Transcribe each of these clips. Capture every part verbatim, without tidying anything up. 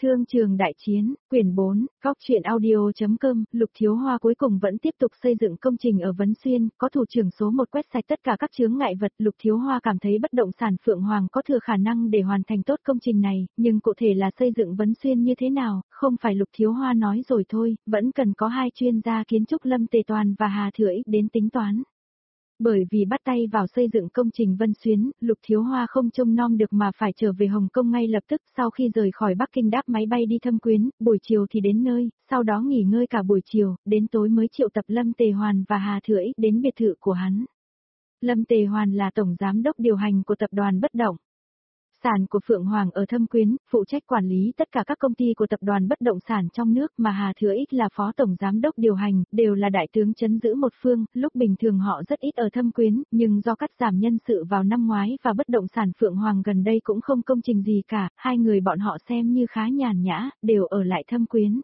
Thương trường đại chiến, quyển bốn, góc truyện audio.com, Lục Thiếu Hoa cuối cùng vẫn tiếp tục xây dựng công trình ở Vấn Xuyên, có thủ trưởng số một quét sạch tất cả các chướng ngại vật. Lục Thiếu Hoa cảm thấy bất động sản Phượng Hoàng có thừa khả năng để hoàn thành tốt công trình này, nhưng cụ thể là xây dựng Vấn Xuyên như thế nào, không phải Lục Thiếu Hoa nói rồi thôi, vẫn cần có hai chuyên gia kiến trúc Lâm Tề Toàn và Hà Thừa Ích đến tính toán. Bởi vì bắt tay vào xây dựng công trình Vân Xuyến, Lục Thiếu Hoa không trông nom được mà phải trở về Hồng Kông ngay lập tức. Sau khi rời khỏi Bắc Kinh đáp máy bay đi Thâm Quyến, buổi chiều thì đến nơi, sau đó nghỉ ngơi cả buổi chiều, đến tối mới triệu tập Lâm Tề Hoàn và Hà Thừa Ích đến biệt thự của hắn. Lâm Tề Hoàn là tổng giám đốc điều hành của tập đoàn bất động sản của Phượng Hoàng ở Thâm Quyến, phụ trách quản lý tất cả các công ty của tập đoàn bất động sản trong nước, mà Hà Thừa Ích là phó tổng giám đốc điều hành, đều là đại tướng trấn giữ một phương. Lúc bình thường họ rất ít ở Thâm Quyến, nhưng do cắt giảm nhân sự vào năm ngoái và bất động sản Phượng Hoàng gần đây cũng không công trình gì cả, hai người bọn họ xem như khá nhàn nhã, đều ở lại Thâm Quyến.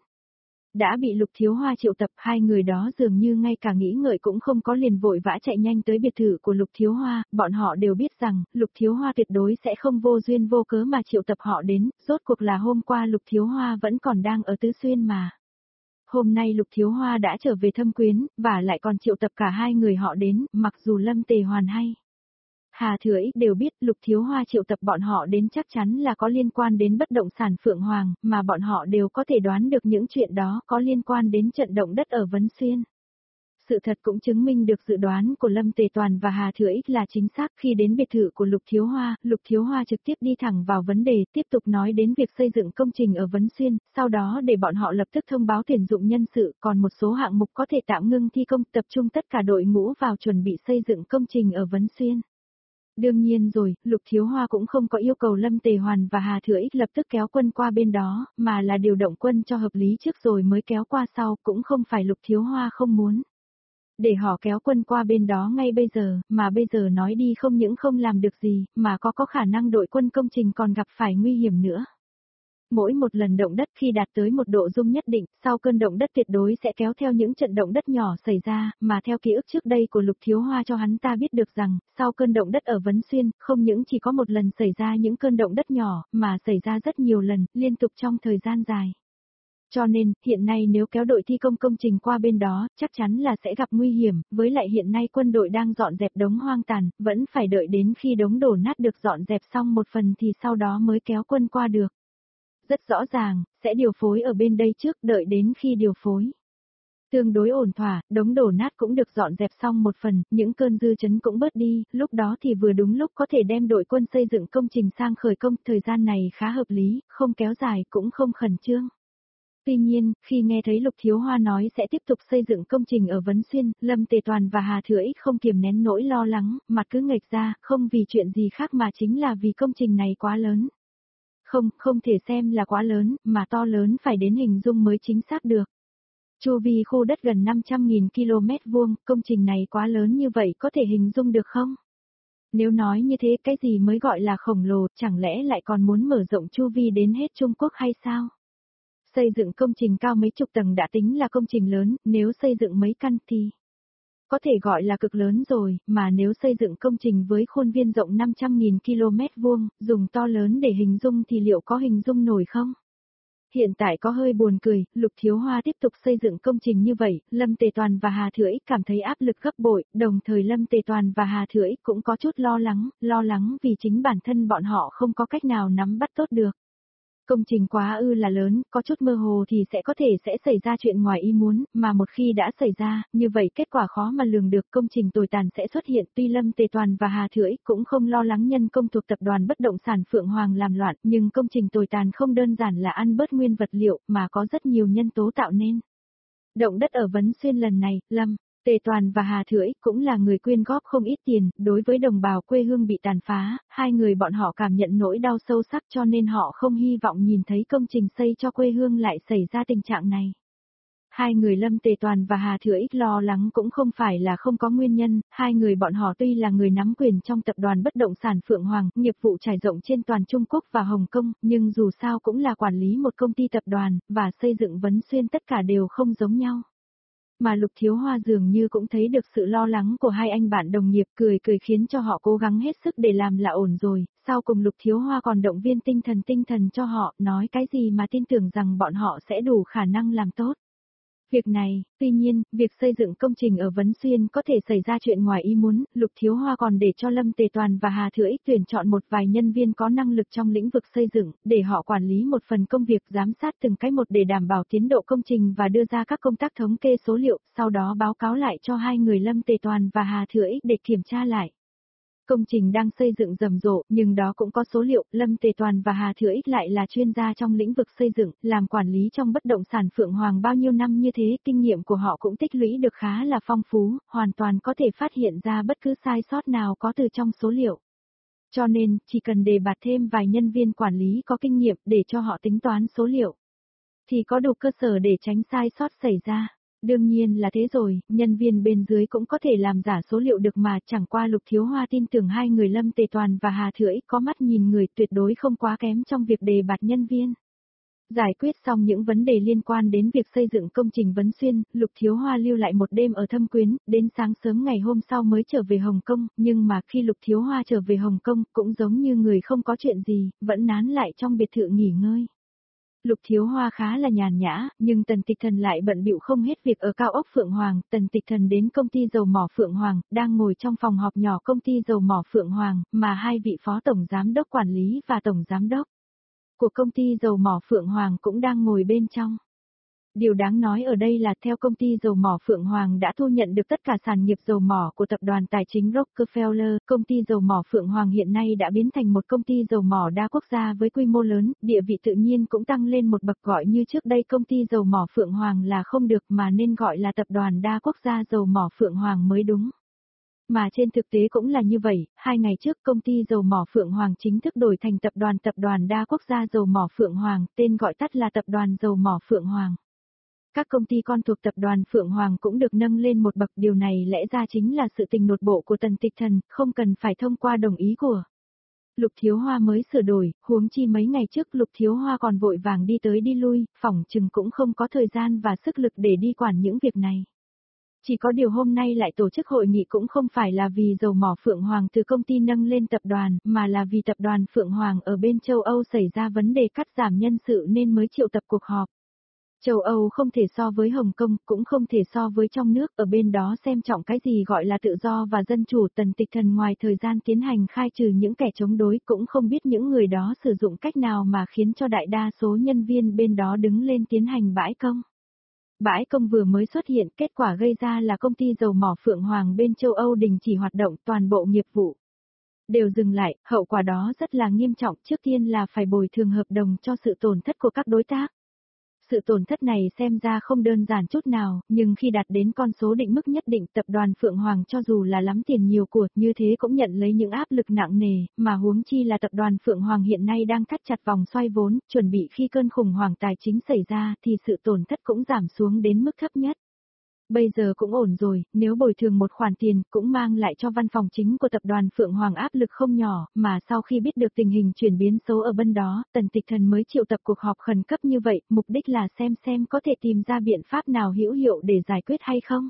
Đã bị Lục Thiếu Hoa triệu tập, hai người đó dường như ngay cả nghĩ ngợi cũng không có, liền vội vã chạy nhanh tới biệt thự của Lục Thiếu Hoa. Bọn họ đều biết rằng, Lục Thiếu Hoa tuyệt đối sẽ không vô duyên vô cớ mà triệu tập họ đến, rốt cuộc là hôm qua Lục Thiếu Hoa vẫn còn đang ở Tứ Xuyên mà. Hôm nay Lục Thiếu Hoa đã trở về Thâm Quyến, và lại còn triệu tập cả hai người họ đến, mặc dù Lâm Tề Hoàn hay Hà Thừa Ích đều biết Lục Thiếu Hoa triệu tập bọn họ đến chắc chắn là có liên quan đến bất động sản Phượng Hoàng, mà bọn họ đều có thể đoán được những chuyện đó có liên quan đến trận động đất ở Vấn Xuyên. Sự thật cũng chứng minh được dự đoán của Lâm Tề Toàn và Hà Thừa Ích là chính xác. Khi đến biệt thự của Lục Thiếu Hoa, Lục Thiếu Hoa trực tiếp đi thẳng vào vấn đề, tiếp tục nói đến việc xây dựng công trình ở Vấn Xuyên, sau đó để bọn họ lập tức thông báo tuyển dụng nhân sự, còn một số hạng mục có thể tạm ngưng thi công, tập trung tất cả đội ngũ vào chuẩn bị xây dựng công trình ở Vấn Xuyên. Đương nhiên rồi, Lục Thiếu Hoa cũng không có yêu cầu Lâm Tề Hoàn và Hà Thừa Ích lập tức kéo quân qua bên đó, mà là điều động quân cho hợp lý trước rồi mới kéo qua sau, cũng không phải Lục Thiếu Hoa không muốn để họ kéo quân qua bên đó ngay bây giờ, mà bây giờ nói đi không những không làm được gì, mà có có khả năng đội quân công trình còn gặp phải nguy hiểm nữa. Mỗi một lần động đất khi đạt tới một độ rung nhất định, sau cơn động đất tuyệt đối sẽ kéo theo những trận động đất nhỏ xảy ra, mà theo ký ức trước đây của Lục Thiếu Hoa cho hắn ta biết được rằng, sau cơn động đất ở Vấn Xuyên, không những chỉ có một lần xảy ra những cơn động đất nhỏ, mà xảy ra rất nhiều lần, liên tục trong thời gian dài. Cho nên, hiện nay nếu kéo đội thi công công trình qua bên đó, chắc chắn là sẽ gặp nguy hiểm, với lại hiện nay quân đội đang dọn dẹp đống hoang tàn, vẫn phải đợi đến khi đống đổ nát được dọn dẹp xong một phần thì sau đó mới kéo quân qua được. Rất rõ ràng, sẽ điều phối ở bên đây trước, đợi đến khi điều phối tương đối ổn thỏa, đống đổ nát cũng được dọn dẹp xong một phần, những cơn dư chấn cũng bớt đi, lúc đó thì vừa đúng lúc có thể đem đội quân xây dựng công trình sang khởi công, thời gian này khá hợp lý, không kéo dài cũng không khẩn trương. Tuy nhiên, khi nghe thấy Lục Thiếu Hoa nói sẽ tiếp tục xây dựng công trình ở Vấn Xuyên, Lâm Tề Toàn và Hà Thừa Ích không kiềm nén nỗi lo lắng, mặt cứ nghệch ra, không vì chuyện gì khác mà chính là vì công trình này quá lớn. Không, không thể xem là quá lớn, mà to lớn phải đến hình dung mới chính xác được. Chu vi khu đất gần năm trăm nghìn ki lô mét vuông, công trình này quá lớn như vậy có thể hình dung được không? Nếu nói như thế cái gì mới gọi là khổng lồ, chẳng lẽ lại còn muốn mở rộng chu vi đến hết Trung Quốc hay sao? Xây dựng công trình cao mấy chục tầng đã tính là công trình lớn, nếu xây dựng mấy căn thì có thể gọi là cực lớn rồi, mà nếu xây dựng công trình với khuôn viên rộng năm trăm nghìn ki lô mét vuông, dùng to lớn để hình dung thì liệu có hình dung nổi không? Hiện tại có hơi buồn cười, Lục Thiếu Hoa tiếp tục xây dựng công trình như vậy, Lâm Tề Toàn và Hà Thừa Ích cảm thấy áp lực gấp bội, đồng thời Lâm Tề Toàn và Hà Thừa Ích cũng có chút lo lắng, lo lắng vì chính bản thân bọn họ không có cách nào nắm bắt tốt được. Công trình quá ư là lớn, có chút mơ hồ thì sẽ có thể sẽ xảy ra chuyện ngoài ý muốn, mà một khi đã xảy ra, như vậy kết quả khó mà lường được, công trình tồi tàn sẽ xuất hiện. Tuy Lâm Tề Toàn và Hà Thừa Ích cũng không lo lắng nhân công thuộc tập đoàn bất động sản Phượng Hoàng làm loạn, nhưng công trình tồi tàn không đơn giản là ăn bớt nguyên vật liệu, mà có rất nhiều nhân tố tạo nên. Động đất ở Vấn Xuyên lần này, Lâm Tề Toàn và Hà Thừa Ích cũng là người quyên góp không ít tiền, đối với đồng bào quê hương bị tàn phá, hai người bọn họ cảm nhận nỗi đau sâu sắc cho nên họ không hy vọng nhìn thấy công trình xây cho quê hương lại xảy ra tình trạng này. Hai người Lâm Tề Toàn và Hà Thừa Ích lo lắng cũng không phải là không có nguyên nhân, hai người bọn họ tuy là người nắm quyền trong tập đoàn bất động sản Phượng Hoàng, nghiệp vụ trải rộng trên toàn Trung Quốc và Hồng Kông, nhưng dù sao cũng là quản lý một công ty tập đoàn, và xây dựng Vấn Xuyên tất cả đều không giống nhau. Mà Lục Thiếu Hoa dường như cũng thấy được sự lo lắng của hai anh bạn đồng nghiệp, cười cười khiến cho họ cố gắng hết sức để làm là ổn rồi, sau cùng Lục Thiếu Hoa còn động viên tinh thần tinh thần cho họ, nói cái gì mà tin tưởng rằng bọn họ sẽ đủ khả năng làm tốt. Việc này, tuy nhiên, việc xây dựng công trình ở Vấn Xuyên có thể xảy ra chuyện ngoài ý muốn, Lục Thiếu Hoa còn để cho Lâm Tề Toàn và Hà Thừa Ích tuyển chọn một vài nhân viên có năng lực trong lĩnh vực xây dựng, để họ quản lý một phần công việc giám sát từng cái một để đảm bảo tiến độ công trình và đưa ra các công tác thống kê số liệu, sau đó báo cáo lại cho hai người Lâm Tề Toàn và Hà Thừa Ích để kiểm tra lại. Công trình đang xây dựng rầm rộ, nhưng đó cũng có số liệu, Lâm Tề Toàn và Hà Thừa Ích lại là chuyên gia trong lĩnh vực xây dựng, làm quản lý trong bất động sản Phượng Hoàng bao nhiêu năm như thế, kinh nghiệm của họ cũng tích lũy được khá là phong phú, hoàn toàn có thể phát hiện ra bất cứ sai sót nào có từ trong số liệu. Cho nên, chỉ cần đề bạt thêm vài nhân viên quản lý có kinh nghiệm để cho họ tính toán số liệu, thì có đủ cơ sở để tránh sai sót xảy ra. Đương nhiên là thế rồi, nhân viên bên dưới cũng có thể làm giả số liệu được mà, chẳng qua Lục Thiếu Hoa tin tưởng hai người Lâm Tề Toàn và Hà Thừa Ích có mắt nhìn người tuyệt đối không quá kém trong việc đề bạt nhân viên. Giải quyết xong những vấn đề liên quan đến việc xây dựng công trình Vấn Xuyên, Lục Thiếu Hoa lưu lại một đêm ở Thâm Quyến, đến sáng sớm ngày hôm sau mới trở về Hồng Kông, nhưng mà khi Lục Thiếu Hoa trở về Hồng Kông cũng giống như người không có chuyện gì, vẫn nán lại trong biệt thự nghỉ ngơi. Lục Thiếu Hoa khá là nhàn nhã, nhưng Tần Tịch Thần lại bận bịu không hết việc ở cao ốc Phượng Hoàng. Tần Tịch Thần đến công ty dầu mỏ Phượng Hoàng, đang ngồi trong phòng họp nhỏ công ty dầu mỏ Phượng Hoàng, mà hai vị phó tổng giám đốc quản lý và tổng giám đốc của công ty dầu mỏ Phượng Hoàng cũng đang ngồi bên trong. Điều đáng nói ở đây là theo công ty dầu mỏ Phượng Hoàng đã thu nhận được tất cả sản nghiệp dầu mỏ của tập đoàn tài chính Rockefeller, công ty dầu mỏ Phượng Hoàng hiện nay đã biến thành một công ty dầu mỏ đa quốc gia với quy mô lớn, địa vị tự nhiên cũng tăng lên một bậc, gọi như trước đây công ty dầu mỏ Phượng Hoàng là không được mà nên gọi là tập đoàn đa quốc gia dầu mỏ Phượng Hoàng mới đúng. Mà trên thực tế cũng là như vậy, hai ngày trước công ty dầu mỏ Phượng Hoàng chính thức đổi thành tập đoàn tập đoàn đa quốc gia dầu mỏ Phượng Hoàng, tên gọi tắt là tập đoàn dầu mỏ Phượng Hoàng. Các công ty con thuộc tập đoàn Phượng Hoàng cũng được nâng lên một bậc, điều này lẽ ra chính là sự tình nội bộ của Tần Tịch Thần, không cần phải thông qua đồng ý của Lục Thiếu Hoa mới sửa đổi, huống chi mấy ngày trước Lục Thiếu Hoa còn vội vàng đi tới đi lui, phỏng chừng cũng không có thời gian và sức lực để đi quản những việc này. Chỉ có điều hôm nay lại tổ chức hội nghị cũng không phải là vì dầu mỏ Phượng Hoàng từ công ty nâng lên tập đoàn, mà là vì tập đoàn Phượng Hoàng ở bên châu Âu xảy ra vấn đề cắt giảm nhân sự nên mới triệu tập cuộc họp. Châu Âu không thể so với Hồng Kông, cũng không thể so với trong nước, ở bên đó xem trọng cái gì gọi là tự do và dân chủ. Tần Tịch Thần ngoài thời gian tiến hành khai trừ những kẻ chống đối cũng không biết những người đó sử dụng cách nào mà khiến cho đại đa số nhân viên bên đó đứng lên tiến hành bãi công. Bãi công vừa mới xuất hiện, kết quả gây ra là công ty dầu mỏ Phượng Hoàng bên châu Âu đình chỉ hoạt động, toàn bộ nghiệp vụ đều dừng lại, hậu quả đó rất là nghiêm trọng, trước tiên là phải bồi thường hợp đồng cho sự tổn thất của các đối tác. Sự tổn thất này xem ra không đơn giản chút nào, nhưng khi đạt đến con số định mức nhất định, tập đoàn Phượng Hoàng cho dù là lắm tiền nhiều của, như thế cũng nhận lấy những áp lực nặng nề, mà huống chi là tập đoàn Phượng Hoàng hiện nay đang thắt chặt vòng xoay vốn, chuẩn bị khi cơn khủng hoảng tài chính xảy ra thì sự tổn thất cũng giảm xuống đến mức thấp nhất. Bây giờ cũng ổn rồi, nếu bồi thường một khoản tiền cũng mang lại cho văn phòng chính của tập đoàn Phượng Hoàng áp lực không nhỏ, mà sau khi biết được tình hình chuyển biến xấu ở bên đó, Tần Tịch Thần mới triệu tập cuộc họp khẩn cấp như vậy, mục đích là xem xem có thể tìm ra biện pháp nào hữu hiệu để giải quyết hay không.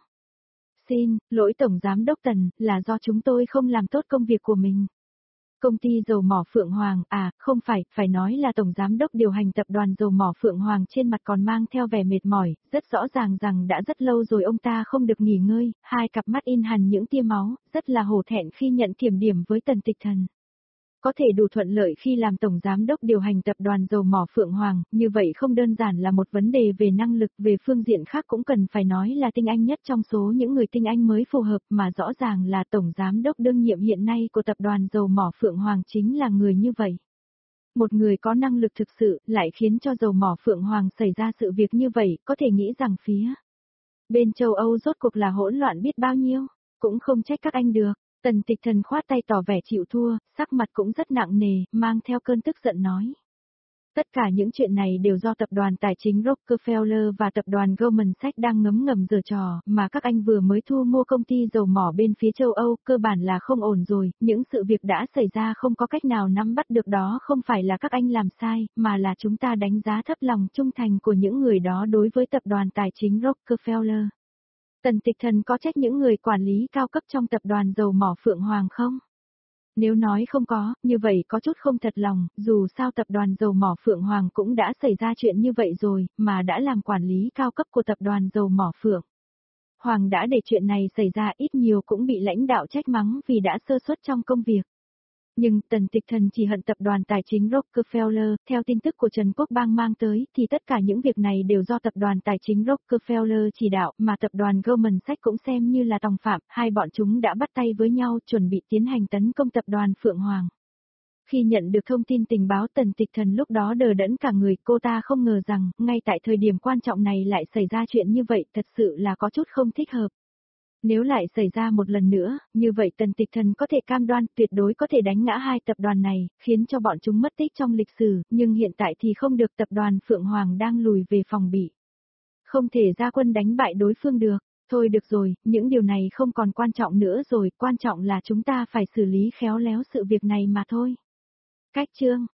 Xin, lỗi Tổng Giám Đốc Tần, là do chúng tôi không làm tốt công việc của mình. Công ty dầu mỏ Phượng Hoàng, à, không phải, phải nói là Tổng Giám Đốc điều hành tập đoàn dầu mỏ Phượng Hoàng trên mặt còn mang theo vẻ mệt mỏi, rất rõ ràng rằng đã rất lâu rồi ông ta không được nghỉ ngơi, hai cặp mắt in hằn những tia máu, rất là hổ thẹn khi nhận kiểm điểm với Tần Tịch Thần. Có thể đủ thuận lợi khi làm Tổng Giám Đốc điều hành tập đoàn dầu mỏ Phượng Hoàng, như vậy không đơn giản là một vấn đề về năng lực, về phương diện khác cũng cần phải nói là tinh anh nhất trong số những người tinh anh mới phù hợp, mà rõ ràng là Tổng Giám Đốc đương nhiệm hiện nay của tập đoàn dầu mỏ Phượng Hoàng chính là người như vậy. Một người có năng lực thực sự, lại khiến cho dầu mỏ Phượng Hoàng xảy ra sự việc như vậy, có thể nghĩ rằng phía bên châu Âu rốt cuộc là hỗn loạn biết bao nhiêu, cũng không trách các anh được. Tần Tịch Thần khoát tay tỏ vẻ chịu thua, sắc mặt cũng rất nặng nề, mang theo cơn tức giận nói. Tất cả những chuyện này đều do tập đoàn tài chính Rockefeller và tập đoàn Goldman Sachs đang ngấm ngầm giở trò, mà các anh vừa mới thu mua công ty dầu mỏ bên phía châu Âu, cơ bản là không ổn rồi, những sự việc đã xảy ra không có cách nào nắm bắt được, đó không phải là các anh làm sai, mà là chúng ta đánh giá thấp lòng trung thành của những người đó đối với tập đoàn tài chính Rockefeller. Tần Tịch Thần có trách những người quản lý cao cấp trong tập đoàn dầu mỏ Phượng Hoàng không? Nếu nói không có, như vậy có chút không thật lòng, dù sao tập đoàn dầu mỏ Phượng Hoàng cũng đã xảy ra chuyện như vậy rồi, mà đã làm quản lý cao cấp của tập đoàn dầu mỏ Phượng Hoàng đã để chuyện này xảy ra, ít nhiều cũng bị lãnh đạo trách mắng vì đã sơ suất trong công việc. Nhưng Tần Tịch Thần chỉ hận tập đoàn tài chính Rockefeller, theo tin tức của Trần Quốc Bang mang tới thì tất cả những việc này đều do tập đoàn tài chính Rockefeller chỉ đạo, mà tập đoàn Goldman Sachs cũng xem như là tòng phạm, hai bọn chúng đã bắt tay với nhau chuẩn bị tiến hành tấn công tập đoàn Phượng Hoàng. Khi nhận được thông tin tình báo, Tần Tịch Thần lúc đó đờ đẫn cả người, cô ta không ngờ rằng, ngay tại thời điểm quan trọng này lại xảy ra chuyện như vậy, thật sự là có chút không thích hợp. Nếu lại xảy ra một lần nữa, như vậy Tần Tịch Thần có thể cam đoan tuyệt đối có thể đánh ngã hai tập đoàn này, khiến cho bọn chúng mất tích trong lịch sử, nhưng hiện tại thì không được, tập đoàn Phượng Hoàng đang lùi về phòng bị. Không thể ra quân đánh bại đối phương được. Thôi được rồi, những điều này không còn quan trọng nữa rồi, quan trọng là chúng ta phải xử lý khéo léo sự việc này mà thôi. Cách chương